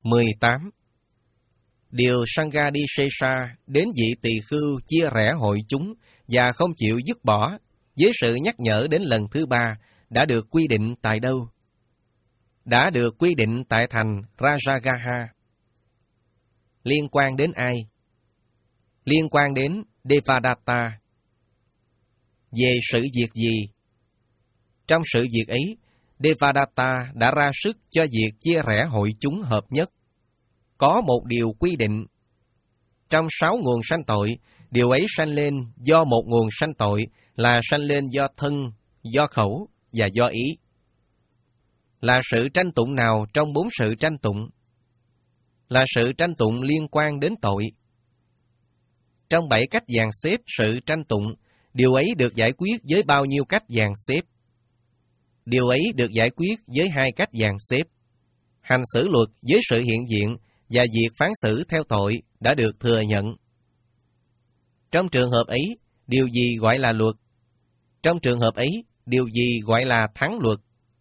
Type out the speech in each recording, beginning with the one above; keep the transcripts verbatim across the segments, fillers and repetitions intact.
mười tám. Điều Sanghadisesa đến vị tỳ khưu chia rẽ hội chúng và không chịu dứt bỏ, với sự nhắc nhở đến lần thứ ba, đã được quy định tại đâu? Đã được quy định tại thành Rajagaha. Liên quan đến ai? Liên quan đến Devadatta. Về sự việc gì? Trong sự việc ấy, Devadatta đã ra sức cho việc chia rẽ hội chúng hợp nhất. Có một điều quy định. Trong sáu nguồn sanh tội, điều ấy sanh lên do một nguồn sanh tội là sanh lên do thân, do khẩu và do ý. Là sự tranh tụng nào trong bốn sự tranh tụng? Là sự tranh tụng liên quan đến tội. Trong bảy cách dàn xếp sự tranh tụng, điều ấy được giải quyết với bao nhiêu cách dàn xếp? Điều ấy được giải quyết với hai cách dàn xếp. Hành xử luật với sự hiện diện và việc phán xử theo tội đã được thừa nhận. Trong trường hợp ấy, điều gì gọi là luật? Trong trường hợp ấy, điều gì gọi là thắng luật?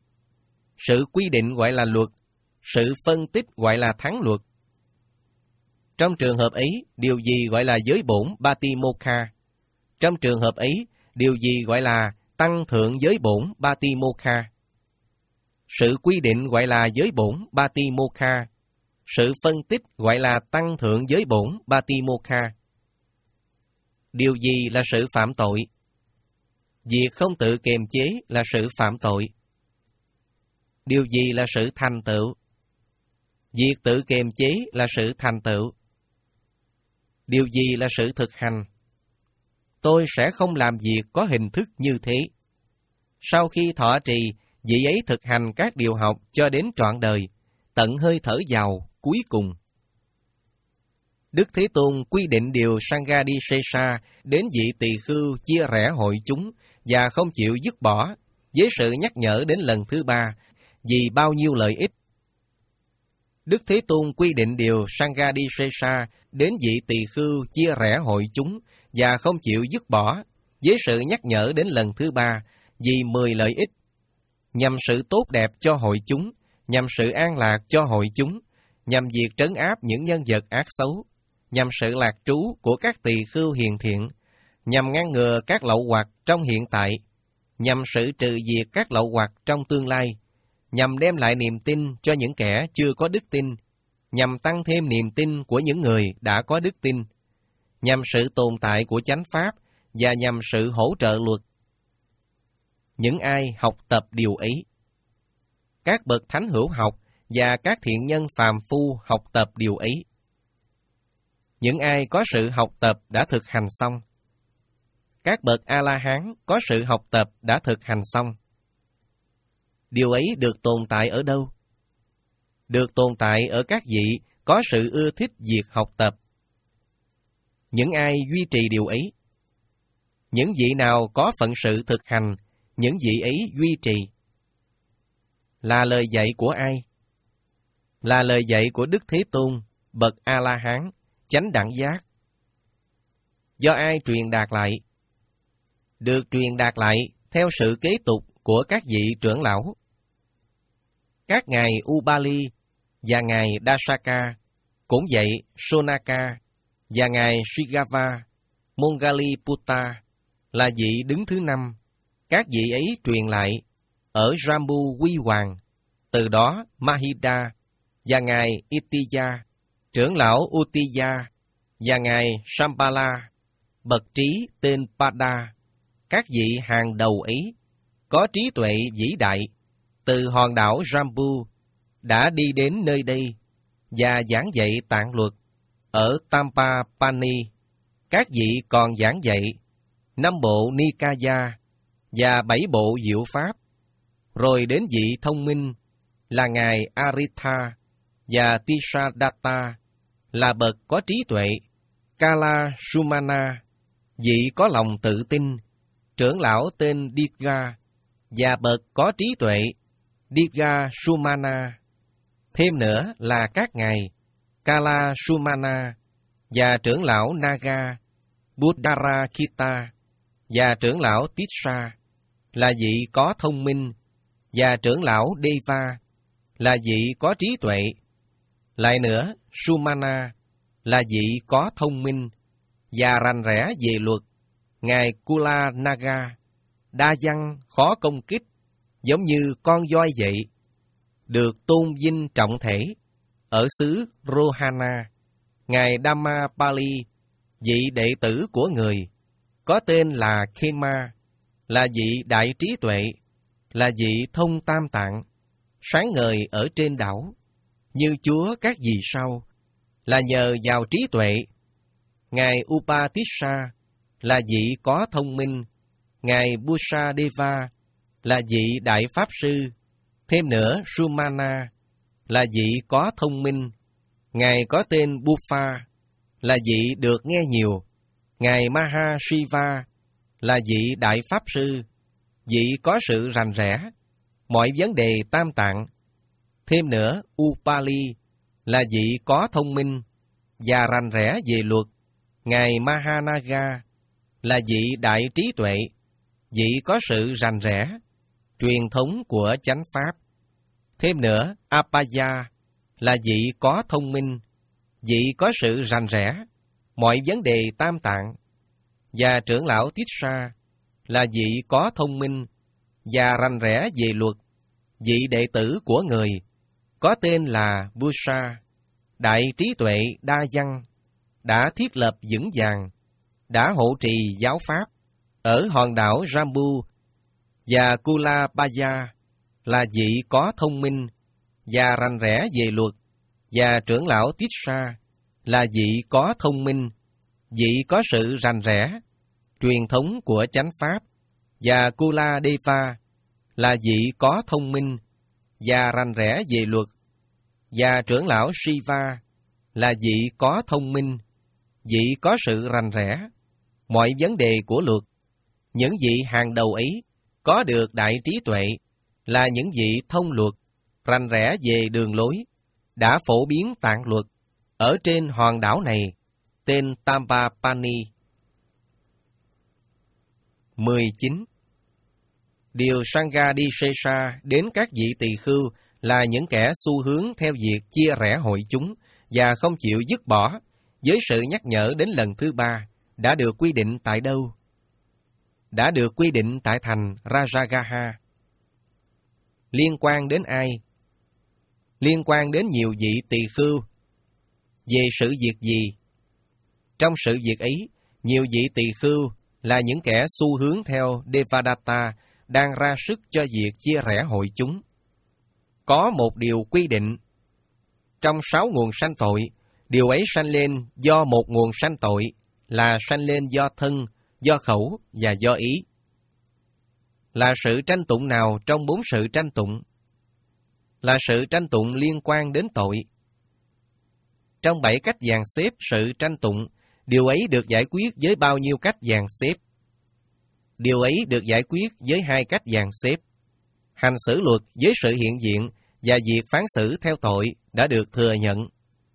Sự quy định gọi là luật, sự phân tích gọi là thắng luật. Trong trường hợp ấy, điều gì gọi là giới bổn Batimokha? Trong trường hợp ấy, điều gì gọi là tăng thượng giới bổn Batimokha? Sự quy định gọi là giới bổn Batimokha. Sự phân tích gọi là tăng thượng giới bổn Batimokha. Điều gì là sự phạm tội? Việc không tự kiềm chế là sự phạm tội. Điều gì là sự thành tựu? Việc tự kiềm chế là sự thành tựu. Điều gì là sự thực hành? Tôi sẽ không làm việc có hình thức như thế. Sau khi thọ trì, vị ấy thực hành các điều học cho đến trọn đời, tận hơi thở vào cuối cùng. Đức Thế Tôn quy định điều Sanghadisesa đến vị tỳ khưu chia rẽ hội chúng và không chịu dứt bỏ, với sự nhắc nhở đến lần thứ ba, vì bao nhiêu lợi ích. Đức Thế Tôn quy định điều Sanghadisesa đến vị tỳ khưu chia rẽ hội chúng và không chịu dứt bỏ, với sự nhắc nhở đến lần thứ ba, vì mười lợi ích, nhằm sự tốt đẹp cho hội chúng, nhằm sự an lạc cho hội chúng, nhằm việc trấn áp những nhân vật ác xấu, nhằm sự lạc trú của các tỳ khưu hiền thiện, nhằm ngăn ngừa các lậu hoặc trong hiện tại, nhằm sự trừ diệt các lậu hoặc trong tương lai, nhằm đem lại niềm tin cho những kẻ chưa có đức tin, nhằm tăng thêm niềm tin của những người đã có đức tin, nhằm sự tồn tại của chánh pháp và nhằm sự hỗ trợ luật. Những ai học tập điều ấy? Các bậc thánh hữu học và các thiện nhân phàm phu học tập điều ấy. Những ai có sự học tập đã thực hành xong. Các bậc A-la-hán có sự học tập đã thực hành xong. Điều ấy được tồn tại ở đâu? Được tồn tại ở các vị có sự ưa thích việc học tập. Những ai duy trì điều ấy? Những vị nào có phận sự thực hành, những vị ấy duy trì. Là lời dạy của ai? Là lời dạy của Đức Thế Tôn, bậc A-la-hán, chánh đẳng giác. Do ai truyền đạt lại? Được truyền đạt lại theo sự kế tục của các vị trưởng lão. Các ngài Ubali và ngài Dasaka, cũng vậy Sonaka và ngài Srigava, Mongaliputta là vị đứng thứ năm. Các vị ấy truyền lại ở Jambu Quy Hoàng, từ đó Mahida và ngài Itiya, trưởng lão Uttiya và ngài Shambhala, bậc trí tên Pada. Các vị hàng đầu ấy có trí tuệ vĩ đại, từ hòn đảo Jambu đã đi đến nơi đây và giảng dạy tạng luật ở Tampapani. Các vị còn giảng dạy năm bộ Nikaya và bảy bộ diệu pháp. Rồi đến vị thông minh là ngài Aritha và Tisadatta là bậc có trí tuệ, Kala Sumana, vị có lòng tự tin, trưởng lão tên Digha và bậc có trí tuệ, Digha Sumana. Thêm nữa là các ngài Kala Sumana và trưởng lão Naga, Buddharakita và trưởng lão Tissa là vị có thông minh, và trưởng lão Deva là vị có trí tuệ. Lại nữa, Sumana là vị có thông minh và rành rẽ về luật. Ngài Kulanaga đa văn, khó công kích, giống như con voi vậy, được tôn vinh trọng thể ở xứ Rohana. Ngài Dhammapali, vị đệ tử của người, có tên là Khema, là vị đại trí tuệ, là vị thông tam tạng, sáng ngời ở trên đảo, như Chúa các vì sao, là nhờ vào trí tuệ. Ngài Upatissa là vị có thông minh. Ngài Busadeva là vị đại pháp sư. Thêm nữa, Sumana là vị có thông minh. Ngài có tên Buffa là vị được nghe nhiều. Ngài Mahashiva là vị đại pháp sư, vị có sự rành rẽ mọi vấn đề tam tạng. Thêm nữa, Upali là vị có thông minh và rành rẽ về luật. Ngài Mahanaga là vị đại trí tuệ, vị có sự rành rẽ truyền thống của chánh pháp. Thêm nữa, Apaya là vị có thông minh, vị có sự rành rẽ mọi vấn đề tam tạng. Và trưởng lão Tissa là vị có thông minh và rành rẽ về luật, vị đệ tử của người, có tên là Busa, đại trí tuệ đa văn, đã thiết lập vững vàng, đã hộ trì giáo pháp ở hòn đảo Jambu. Và Kulabaya là vị có thông minh và rành rẽ về luật, và trưởng lão Tissa là vị có thông minh, vị có sự rành rẽ truyền thống của chánh pháp. Và Kuladeva là vị có thông minh và rành rẽ về luật, và trưởng lão Shiva là vị có thông minh, vị có sự rành rẽ mọi vấn đề của luật. Những vị hàng đầu ấy có được đại trí tuệ, là những vị thông luật, rành rẽ về đường lối, đã phổ biến tạng luật ở trên hòn đảo này, tên Tambapani. mười chín. Điều Sanghadisesa đến các vị tỳ khưu là những kẻ xu hướng theo việc chia rẽ hội chúng và không chịu dứt bỏ, với sự nhắc nhở đến lần thứ ba, đã được quy định tại đâu? Đã được quy định tại thành Rajagaha. Liên quan đến ai? Liên quan đến nhiều vị tỳ khưu. Về sự việc gì? Trong sự việc ấy, nhiều vị tỳ khưu là những kẻ xu hướng theo Devadatta đang ra sức cho việc chia rẽ hội chúng. Có một điều quy định. Trong sáu nguồn sanh tội, điều ấy sanh lên do một nguồn sanh tội, là sanh lên do thân, do khẩu và do ý. Là sự tranh tụng nào trong bốn sự tranh tụng? Là sự tranh tụng liên quan đến tội. Trong bảy cách dàn xếp sự tranh tụng, điều ấy được giải quyết với bao nhiêu cách dàn xếp? Điều ấy được giải quyết với hai cách dàn xếp. Hành xử luật với sự hiện diện và việc phán xử theo tội đã được thừa nhận.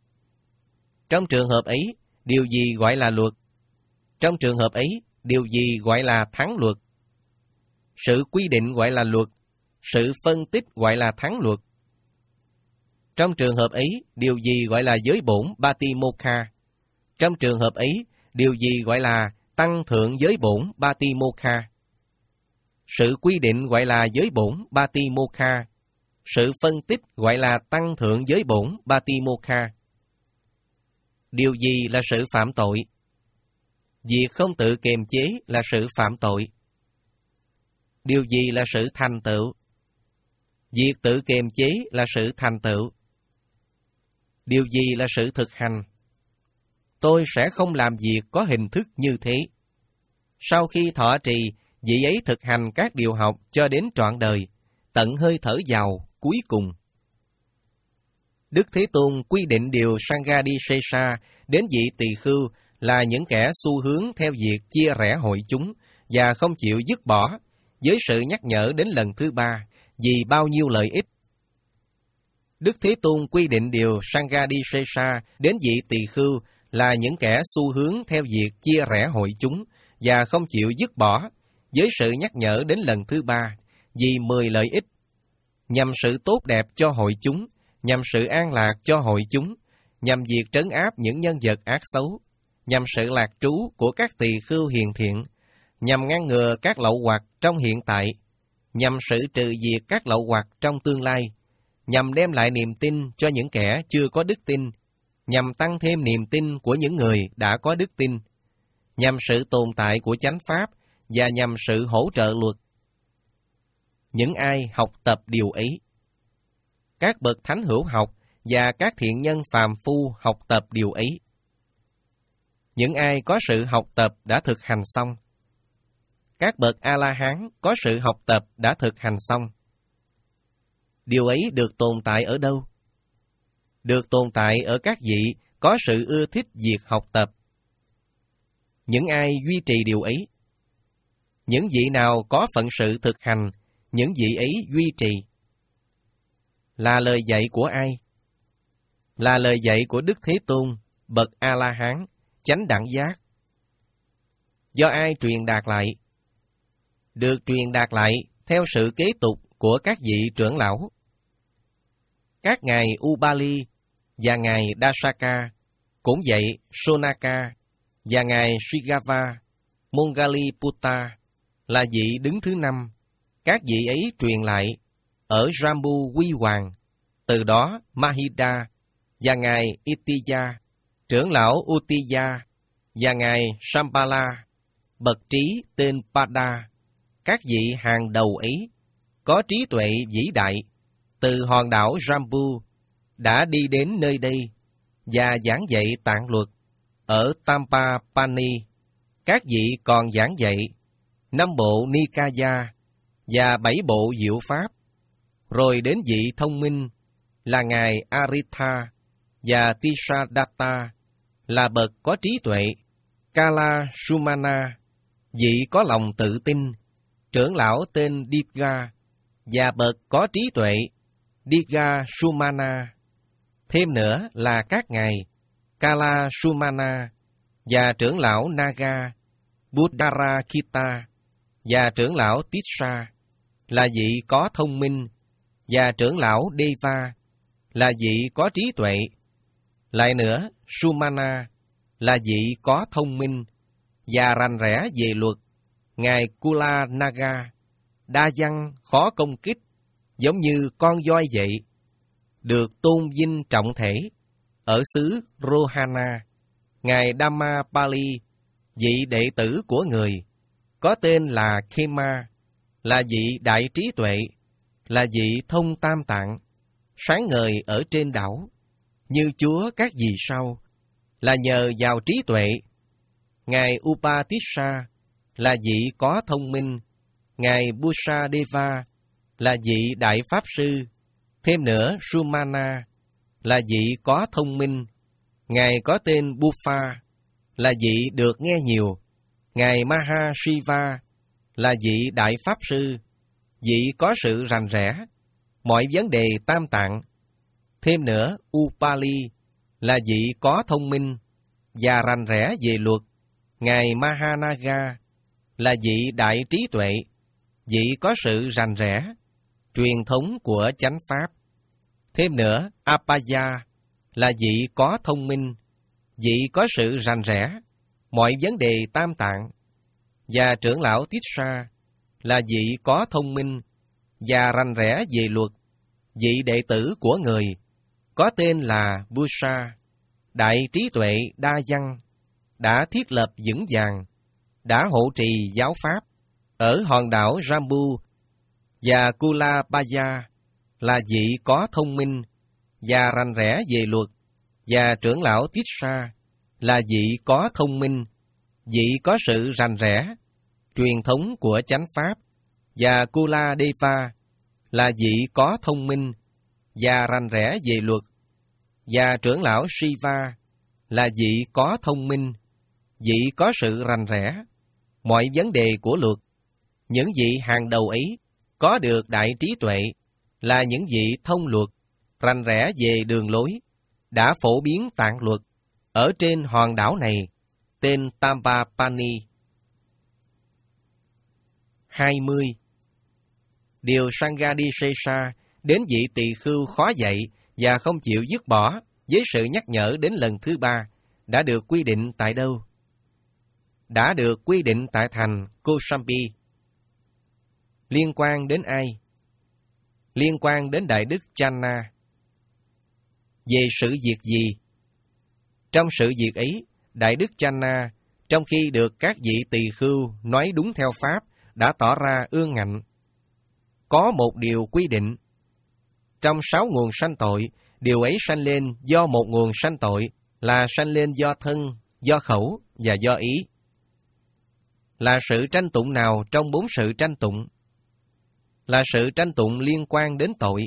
Trong trường hợp ấy, điều gì gọi là luật? Trong trường hợp ấy, điều gì gọi là thắng luật? Sự quy định gọi là luật, sự phân tích gọi là thắng luật. Trong trường hợp ấy, điều gì gọi là giới bổn Batimokha? Trong trường hợp ấy, điều gì gọi là tăng thượng giới bổn Batimokha? Sự quy định gọi là giới bổn Batimokha, sự phân tích gọi là tăng thượng giới bổn Batimokha. Điều gì là sự phạm tội? Việc không tự kiềm chế là sự phạm tội. Điều gì là sự thành tựu? Việc tự kiềm chế là sự thành tựu. Điều gì là sự thực hành? Tôi sẽ không làm việc có hình thức như thế. Sau khi thọ trì, vị ấy thực hành các điều học cho đến trọn đời, tận hơi thở vào cuối cùng. Đức Thế Tôn quy định điều Sanghadisesa đến vị tỳ khưu là những kẻ xu hướng theo việc chia rẽ hội chúng và không chịu dứt bỏ, với sự nhắc nhở đến lần thứ ba, vì bao nhiêu lợi ích. Đức Thế Tôn quy định điều Sanghadisesa đến vị tỳ khưu là những kẻ xu hướng theo việc chia rẽ hội chúng và không chịu dứt bỏ, với sự nhắc nhở đến lần thứ ba, vì mười lợi ích, nhằm sự tốt đẹp cho hội chúng nhằm sự an lạc cho hội chúng, nhằm việc trấn áp những nhân vật ác xấu, nhằm sự lạc trú của các tỳ khưu hiền thiện, nhằm ngăn ngừa các lậu hoặc trong hiện tại, nhằm sự trừ diệt các lậu hoặc trong tương lai, nhằm đem lại niềm tin cho những kẻ chưa có đức tin, nhằm tăng thêm niềm tin của những người đã có đức tin, nhằm sự tồn tại của chánh pháp và nhằm sự hỗ trợ luật. Những ai học tập điều ấy, các bậc thánh hữu học và các thiện nhân phàm phu học tập điều ấy. Những ai có sự học tập đã thực hành xong. Các bậc A-la-hán có sự học tập đã thực hành xong. Điều ấy được tồn tại ở đâu? Được tồn tại ở các vị có sự ưa thích việc học tập. Những ai duy trì điều ấy? Những vị nào có phận sự thực hành, những vị ấy duy trì. Là lời dạy của ai? Là lời dạy của Đức Thế Tôn, bậc A-la-hán, chánh đẳng giác. Do ai truyền đạt lại? Được truyền đạt lại theo sự kế tục của các vị trưởng lão. Các ngài Ubali và ngài Dasaka, cũng vậy Sonaka và ngài Srigava, Mongaliputta là vị đứng thứ năm. Các vị ấy truyền lại ở Jambu Quy Hoàng, từ đó Mahida và ngài Itiya, trưởng lão Utiya và ngài Shambhala, bậc trí tên Pada. Các vị hàng đầu ấy có trí tuệ vĩ đại từ hòn đảo Jambu đã đi đến nơi đây và giảng dạy tạng luật ở Tampapani. Các vị còn giảng dạy năm bộ Nikaya và bảy bộ diệu pháp. Rồi đến vị thông minh là ngài Aritha và Tisadatta là bậc có trí tuệ, Kala Sumana, vị có lòng tự tin, trưởng lão tên Diga và bậc có trí tuệ, Diga Sumana. Thêm nữa là các ngài Kala Sumana và trưởng lão Naga, Buddharakita và trưởng lão Tissa là vị có thông minh, và trưởng lão Deva là vị có trí tuệ. Lại nữa, Sumana là vị có thông minh và rành rẽ về luật. Ngài Kula Naga, đa văn khó công kích, giống như con voi vậy, được tôn vinh trọng thể ở xứ Rohana. Ngài Dhammapali, vị đệ tử của người, có tên là Khema, là vị đại trí tuệ, là vị thông tam tạng, sáng ngời ở trên đảo, như Chúa các vì sao, là nhờ vào trí tuệ. Ngài Upatissa là vị có thông minh, ngài Busadeva là vị đại pháp sư. Thêm nữa, Sumana là vị có thông minh, ngài có tên Bufa là vị được nghe nhiều. Ngài Mahashiva là vị đại pháp sư, vị có sự rành rẽ mọi vấn đề tam tạng. Thêm nữa, Upali là vị có thông minh và rành rẽ về luật. Ngài Mahanaga là vị đại trí tuệ, vị có sự rành rẽ truyền thống của chánh pháp. Thêm nữa, Apaya là vị có thông minh, vị có sự rành rẽ mọi vấn đề tam tạng. Và trưởng lão Tissa là vị có thông minh và rành rẽ về luật, vị đệ tử của người, có tên là Busa, đại trí tuệ đa văn, đã thiết lập vững vàng, đã hộ trì giáo pháp ở hòn đảo Jambu. Và Kulabaya là vị có thông minh và rành rẽ về luật, và trưởng lão Tissa là vị có thông minh, vị có sự rành rẽ truyền thống của chánh pháp. Và Kuladeva là vị có thông minh và rành rẽ về luật, và trưởng lão Shiva là vị có thông minh, vị có sự rành rẽ mọi vấn đề của luật. Những vị hàng đầu ấy có được đại trí tuệ, là những vị thông luật, rành rẽ về đường lối, đã phổ biến tạng luật ở trên hòn đảo này, tên Tampapani. hai mươi. Điều Sanghadisesa đến vị tỳ khưu khó dạy và không chịu dứt bỏ với sự nhắc nhở đến lần thứ ba đã được quy định tại đâu? Đã được quy định tại thành Kosambi. Liên quan đến ai? Liên quan đến Đại Đức Channa. Về sự việc gì? Trong sự việc ấy, Đại Đức Channa, trong khi được các vị tỳ khưu nói đúng theo Pháp, đã tỏ ra ương ngạnh. Có một điều quy định. Trong sáu nguồn sanh tội, điều ấy sanh lên do một nguồn sanh tội là sanh lên do thân, do khẩu và do ý. Là sự tranh tụng nào trong bốn sự tranh tụng? Là sự tranh tụng liên quan đến tội.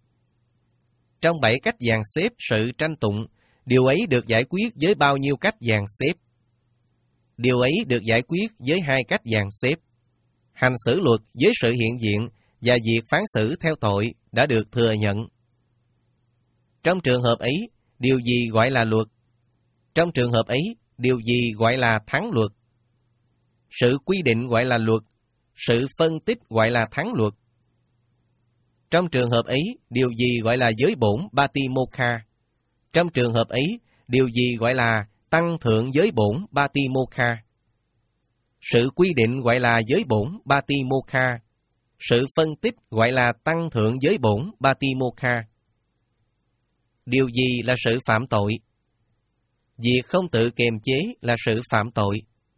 Trong bảy cách dàn xếp sự tranh tụng, điều ấy được giải quyết với bao nhiêu cách dàn xếp? Điều ấy được giải quyết với hai cách dàn xếp. Hành xử luật với sự hiện diện và việc phán xử theo tội đã được thừa nhận. Trong trường hợp ấy, điều gì gọi là luật? Trong trường hợp ấy, điều gì gọi là thắng luật? Sự quy định gọi là luật, sự phân tích gọi là thắng luật. Trong trường hợp ấy, điều gì gọi là giới bổn Batimokha? Trong trường hợp ấy, điều gì gọi là tăng thượng giới bổn Batimokha? Sự quy định gọi là giới bổn Batimokha. Sự phân tích gọi là tăng thượng giới bổn Batimokha. Điều gì là sự phạm tội? Việc không tự kiềm chế là sự phạm tội.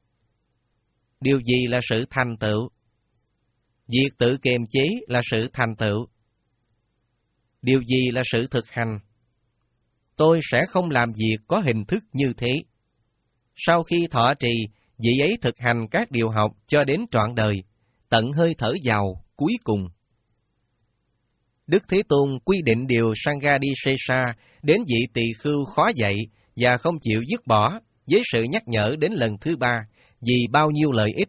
Điều gì là sự thành tựu? Việc tự kiềm chế là sự thành tựu. Điều gì là sự thực hành? Tôi sẽ không làm việc có hình thức như thế. Sau khi thọ trì, vị ấy thực hành các điều học cho đến trọn đời, tận hơi thở vào cuối cùng. Đức Thế Tôn quy định điều Sanghadisesa đến vị tỳ khưu khó dạy và không chịu dứt bỏ với sự nhắc nhở đến lần thứ ba vì bao nhiêu lợi ích.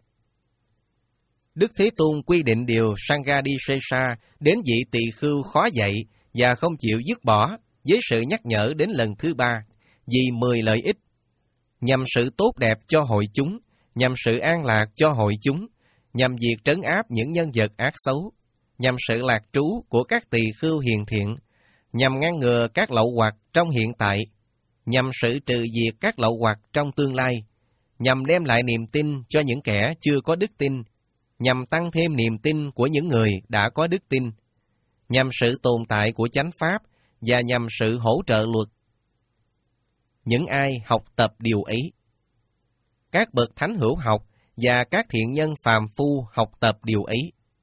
Đức Thế Tôn quy định điều Sanghadisesa đến vị tỳ khưu khó dạy và không chịu dứt bỏ với sự nhắc nhở đến lần thứ ba vì mười lợi ích, nhằm sự tốt đẹp cho hội chúng, nhằm sự an lạc cho hội chúng, nhằm việc trấn áp những nhân vật ác xấu, nhằm sự lạc trú của các tỳ khưu hiền thiện, nhằm ngăn ngừa các lậu hoặc trong hiện tại, nhằm sự trừ diệt các lậu hoặc trong tương lai, nhằm đem lại niềm tin cho những kẻ chưa có đức tin, nhằm tăng thêm niềm tin của những người đã có đức tin, nhằm sự tồn tại của chánh pháp và nhằm sự hỗ trợ luật. Những ai học tập điều ấy? Các bậc thánh hữu học và các thiện nhân phàm phu học tập điều ấy.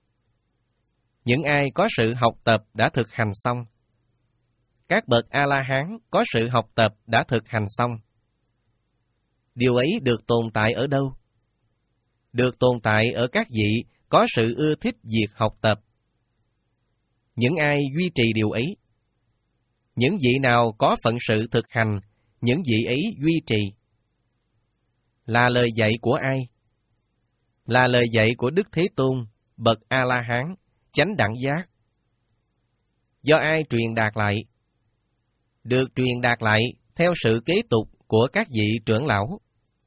Những ai có sự học tập đã thực hành xong. Các bậc A-la-hán có sự học tập đã thực hành xong. Điều ấy được tồn tại ở đâu? Được tồn tại ở các vị có sự ưa thích việc học tập. Những ai duy trì điều ấy? Những vị nào có phận sự thực hành, những vị ấy duy trì. Là lời dạy của ai? Là lời dạy của Đức Thế Tôn, bậc A-la-hán, chánh đẳng giác. Do ai truyền đạt lại? Được truyền đạt lại theo sự kế tục của các vị trưởng lão.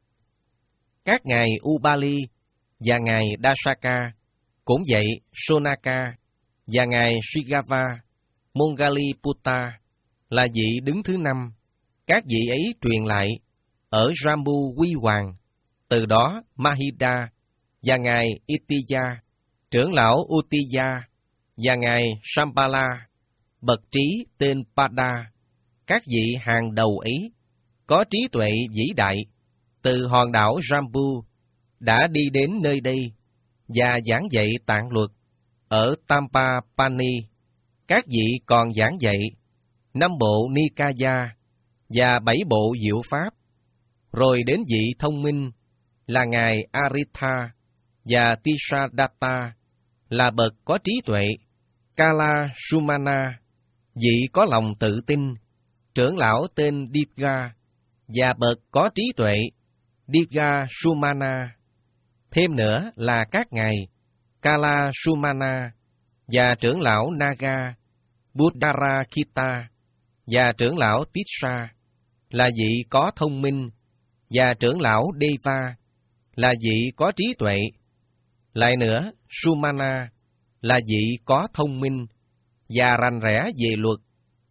Các ngài Ubali và ngài Dasaka, cũng vậy Sonaka và ngài Srigava, Mongaliputta là vị đứng thứ năm. Các vị ấy truyền lại ở Rambu Quy Hoàng, từ đó Mahida và ngài Itiya, trưởng lão Utiya và ngài Sampala, bậc trí tên Pada. Các vị hàng đầu ấy có trí tuệ vĩ đại từ hòn đảo Rambu đã đi đến nơi đây và giảng dạy tạng luật ở Tampapani. Các vị còn giảng dạy năm bộ Nikaya và bảy bộ diệu pháp, rồi đến vị thông minh là ngài Aritha và Tisadatta là bậc có trí tuệ, Kala Sumana, vị có lòng tự tin, trưởng lão tên Diga và bậc có trí tuệ, Diga Sumana. Thêm nữa là các ngài Kala Sumana và trưởng lão Naga, Buddharakita và trưởng lão Tissa là vị có thông minh, và trưởng lão Deva là vị có trí tuệ. Lại nữa, Sumana là vị có thông minh và rành rẽ về luật,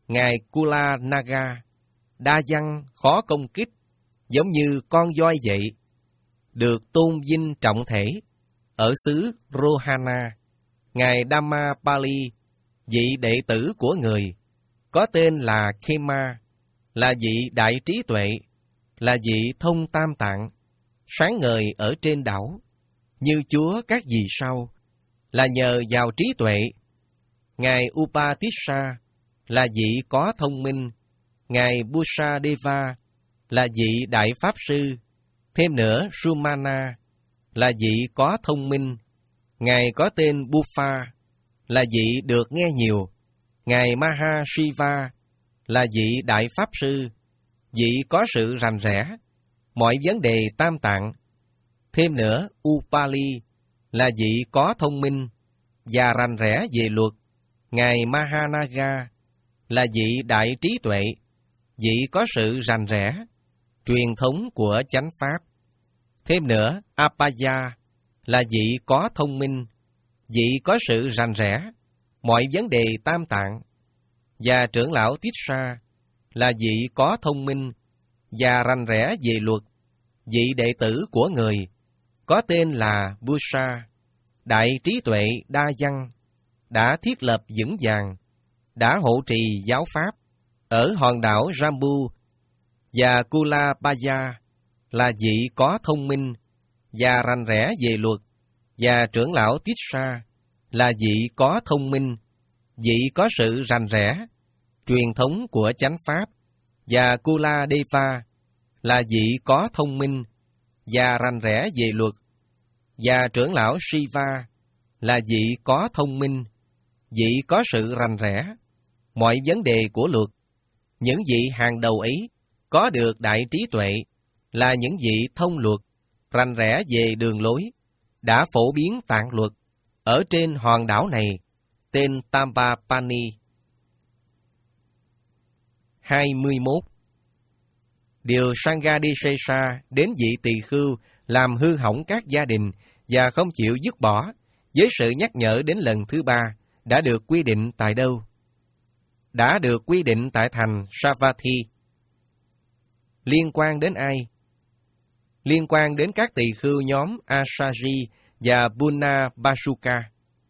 Ngài Kulanaga, đa văn, khó công kích, giống như con voi vậy, được tôn vinh trọng thể ở xứ Rohana. Ngài Dhammapali, vị đệ tử của người, có tên là Khema, là vị đại trí tuệ, là vị thông tam tạng, sáng ngời ở trên đảo, như Chúa các vì sao, là nhờ vào trí tuệ. Ngài Upatissa là vị có thông minh. Ngài Busadeva là vị đại pháp sư. Thêm nữa, Sumana là vị có thông minh. Ngài có tên Bufa là vị được nghe nhiều. Ngài Mahashiva là vị đại pháp sư, vị có sự rành rẽ mọi vấn đề tam tạng. Thêm nữa, Upali là vị có thông minh và rành rẽ về luật. Ngài Mahanaga là vị đại trí tuệ, vị có sự rành rẽ truyền thống của chánh pháp. Thêm nữa, Apaya là vị có thông minh, vị có sự rành rẽ mọi vấn đề tam tạng. Và trưởng lão Tissa là vị có thông minh và rành rẽ về luật, vị đệ tử của người, có tên là Busa, đại trí tuệ đa văn, đã thiết lập vững vàng, đã hộ trì giáo pháp ở hòn đảo Jambu. Và Kulabaya là vị có thông minh và rành rẽ về luật, và trưởng lão Tissa là vị có thông minh, vị có sự rành rẽ truyền thống của chánh pháp. Và Kuladeva là vị có thông minh và rành rẽ về luật, và trưởng lão Shiva là vị có thông minh, vị có sự rành rẽ mọi vấn đề của luật. Những vị hàng đầu ấy có được đại trí tuệ, là những vị thông luật, rành rẽ về đường lối, đã phổ biến tạng luật ở trên hòn đảo này, tên Tambapani. hai mươi mốt. Điều Sanghadisesa đến vị tỳ khưu làm hư hỏng các gia đình và không chịu dứt bỏ, với sự nhắc nhở đến lần thứ ba, đã được quy định tại đâu? Đã được quy định tại thành Savatthi. Liên quan đến ai? Liên quan đến các tỳ khưu nhóm Asaji và Bunabasuka.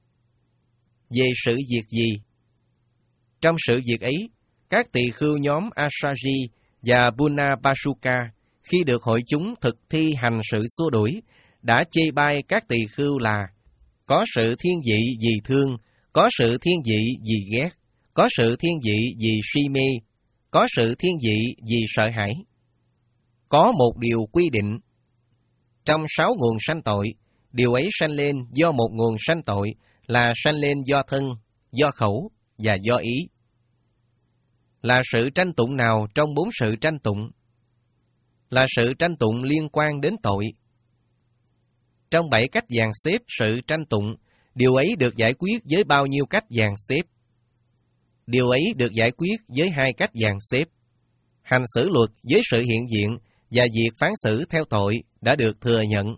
Về sự việc gì? Trong sự việc ấy, các tỳ khưu nhóm Asaji và Bunabasuka, khi được hội chúng thực thi hành sự xua đuổi, đã chê bai các tỳ khưu là có sự thiên vị vì thương, có sự thiên vị vì ghét, có sự thiên vị vì si mê, có sự thiên vị vì sợ hãi. Có một điều quy định. Trong sáu nguồn sanh tội, điều ấy sanh lên do một nguồn sanh tội là sanh lên do thân, do khẩu và do ý. Là sự tranh tụng nào trong bốn sự tranh tụng? Là sự tranh tụng liên quan đến tội. Trong bảy cách dàn xếp sự tranh tụng, điều ấy được giải quyết với bao nhiêu cách dàn xếp? Điều ấy được giải quyết với hai cách dàn xếp. Hành xử luật với sự hiện diện và việc phán xử theo tội đã được thừa nhận.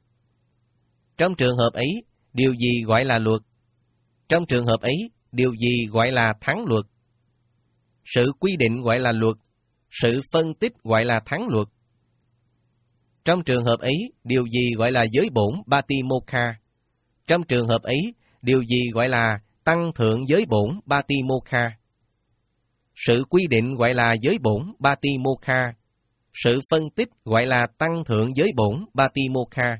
Trong trường hợp ấy, điều gì gọi là luật? Trong trường hợp ấy, điều gì gọi là thắng luật? Sự quy định gọi là luật, sự phân tích gọi là thắng luật. Trong trường hợp ấy, điều gì gọi là giới bổn Batimokha? Trong trường hợp ấy, điều gì gọi là tăng thượng giới bổn Batimokha? Sự quy định gọi là giới bổn Batimokha, sự phân tích gọi là tăng thượng giới bổn Batimokha.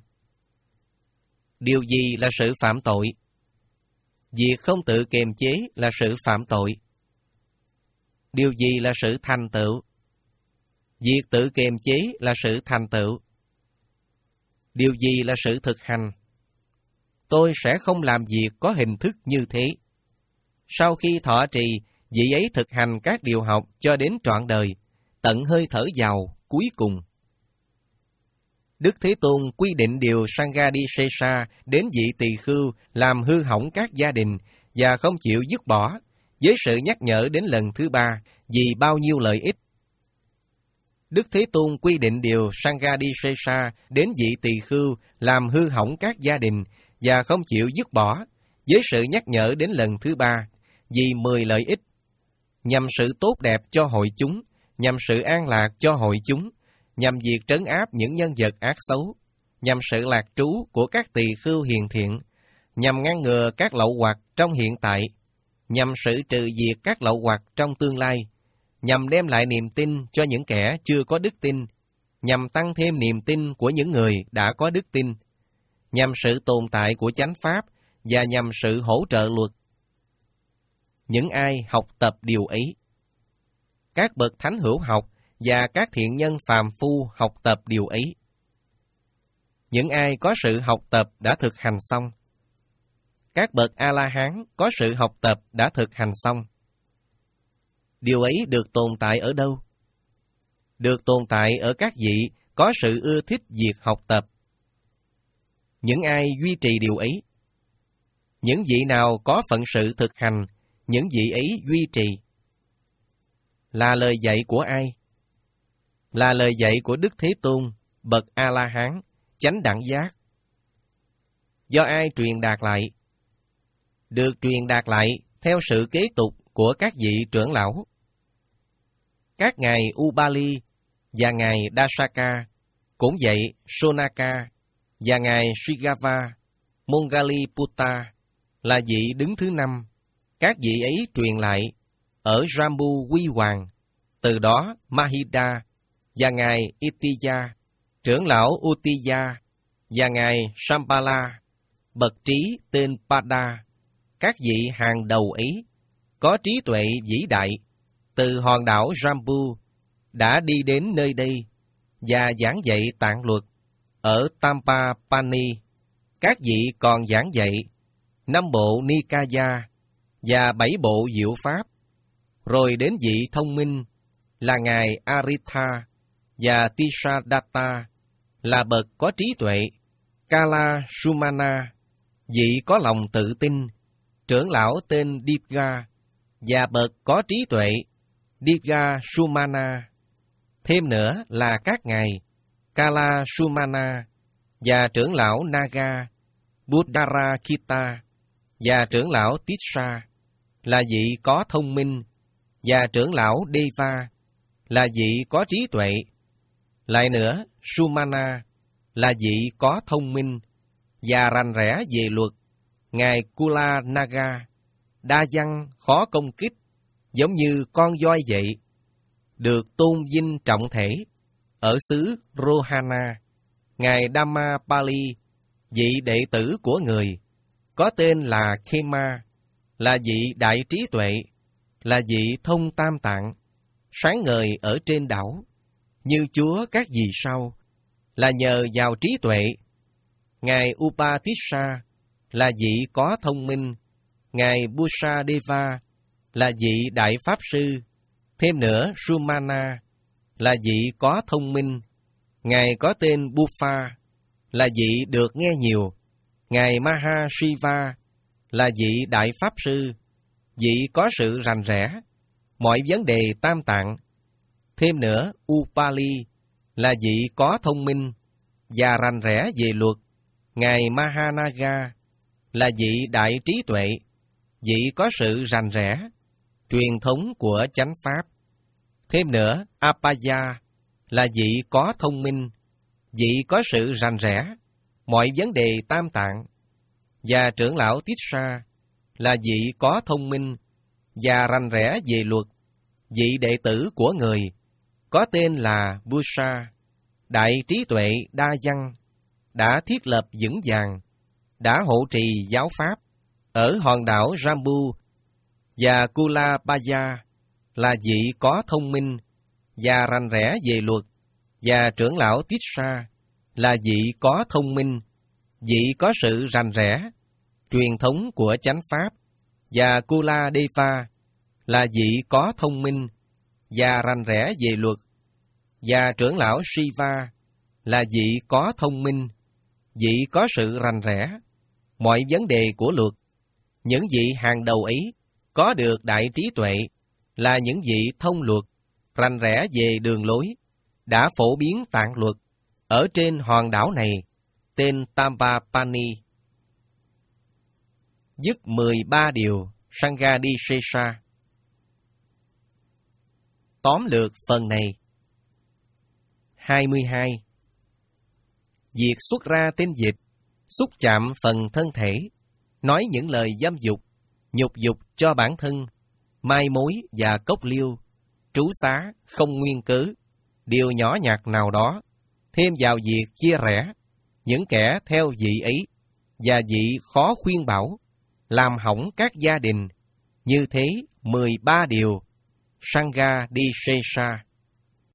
Điều gì là sự phạm tội? Việc không tự kiềm chế là sự phạm tội. Điều gì là sự thành tựu? Việc tự kiềm chế là sự thành tựu. Điều gì là sự thực hành? Tôi sẽ không làm việc có hình thức như thế. Sau khi thọ trì, vị ấy thực hành các điều học cho đến trọn đời, tận hơi thở vào cuối cùng. Đức Thế Tôn quy định điều Sanghadisesa đến vị tỳ khưu làm hư hỏng các gia đình và không chịu dứt bỏ, với sự nhắc nhở đến lần thứ ba vì bao nhiêu lợi ích. Đức Thế Tôn quy định điều Sanghadisesa đến vị tỳ khưu làm hư hỏng các gia đình và không chịu dứt bỏ, với sự nhắc nhở đến lần thứ ba vì mười lợi ích. nhằm sự tốt đẹp cho hội chúng, nhằm sự an lạc cho hội chúng, nhằm việc trấn áp những nhân vật ác xấu, nhằm sự lạc trú của các tỳ khưu hiền thiện, nhằm ngăn ngừa các lậu hoặc trong hiện tại, nhằm xử trừ diệt các lậu hoặc trong tương lai, nhằm đem lại niềm tin cho những kẻ chưa có đức tin, nhằm tăng thêm niềm tin của những người đã có đức tin, nhằm sự tồn tại của chánh pháp và nhằm sự hỗ trợ luật. Những ai học tập điều ấy, các bậc thánh hữu học và các thiện nhân phàm phu học tập điều ấy. Những ai có sự học tập đã thực hành xong, các bậc A-la-hán có sự học tập đã thực hành xong. Điều ấy được tồn tại ở đâu? Được tồn tại ở các vị có sự ưa thích việc học tập. Những ai duy trì điều ấy? Những vị nào có phận sự thực hành, những vị ấy duy trì. Là lời dạy của ai? Là lời dạy của Đức Thế Tôn, bậc A-la-hán, chánh đẳng giác. Do ai truyền đạt lại? Được truyền đạt lại theo sự kế tục của các vị trưởng lão. Các ngài Ubali và ngài Dasaka, cũng vậy Sonaka và ngài Srigava, Mongaliputta là vị đứng thứ năm. Các vị ấy truyền lại ở Jambu Quy Hoàng, từ đó Mahida và ngài Itiya, trưởng lão Utiya và ngài Sampala, bậc trí tên Pada. Các vị hàng đầu ấy có trí tuệ vĩ đại từ hòn đảo Jambu đã đi đến nơi đây và giảng dạy tạng luật ở Tampapani. Các vị còn giảng dạy năm bộ Nikaya và bảy bộ diệu pháp. Rồi đến vị thông minh là ngài Aritha và Tisadatta là bậc có trí tuệ. Kala Sumana, vị có lòng tự tin, trưởng lão tên Diga và bậc có trí tuệ Diga Sumana. Thêm nữa là các ngài Kala Sumana và trưởng lão Naga, Buddharakita và trưởng lão Tissa là vị có thông minh, và trưởng lão Deva là vị có trí tuệ. Lại nữa, Sumana là vị có thông minh và rành rẽ về luật. Ngài Kula Naga đa văn khó công kích, giống như con voi vậy, được tôn vinh trọng thể ở xứ Rohana. Ngài Dhammapali, vị đệ tử của người, có tên là Khema, là vị đại trí tuệ, là vị thông tam tạng, sáng ngời ở trên đảo, như Chúa các vì sao, là nhờ vào trí tuệ. Ngài Upatissa là vị có thông minh, ngài Busadeva là vị đại pháp sư. Thêm nữa, Sumana là vị có thông minh, ngài có tên Bufa là vị được nghe nhiều. Ngài Mahashiva là vị đại pháp sư, vị có sự rành rẽ mọi vấn đề tam tạng. Thêm nữa, Upali là vị có thông minh và rành rẽ về luật. Ngài Mahanaga là vị đại trí tuệ, vị có sự rành rẽ truyền thống của chánh pháp. Thêm nữa, Apaya là vị có thông minh, vị có sự rành rẽ mọi vấn đề tam tạng. Và trưởng lão Tissa là vị có thông minh và rành rẽ về luật, vị đệ tử của người, có tên là Busa, đại trí tuệ đa văn, đã thiết lập vững vàng, đã hộ trì giáo pháp ở hòn đảo Jambu. Và Kulabaya là vị có thông minh và rành rẽ về luật, và trưởng lão Tissa là vị có thông minh, vị có sự rành rẽ truyền thống của chánh pháp. Và Kuladeva là vị có thông minh và rành rẽ về luật, và trưởng lão Shiva là vị có thông minh, vị có sự rành rẽ mọi vấn đề của luật. Những vị hàng đầu ấy có được đại trí tuệ, là những vị thông luật, rành rẽ về đường lối, đã phổ biến tạng luật ở trên hòn đảo này, tên Tampapani. Dứt mười ba điều Sanghadisesa. tóm lược phần này. hai mươi hai. Việc xuất ra tinh dịch, xúc chạm phần thân thể, nói những lời dâm dục, nhục dục cho bản thân, mai mối và cốc liêu, trú xá không nguyên cớ, điều nhỏ nhặt nào đó, thêm vào việc chia rẽ, những kẻ theo vị ấy, và vị khó khuyên bảo, làm hỏng các gia đình, như thế mười ba điều, Sangha Disesa.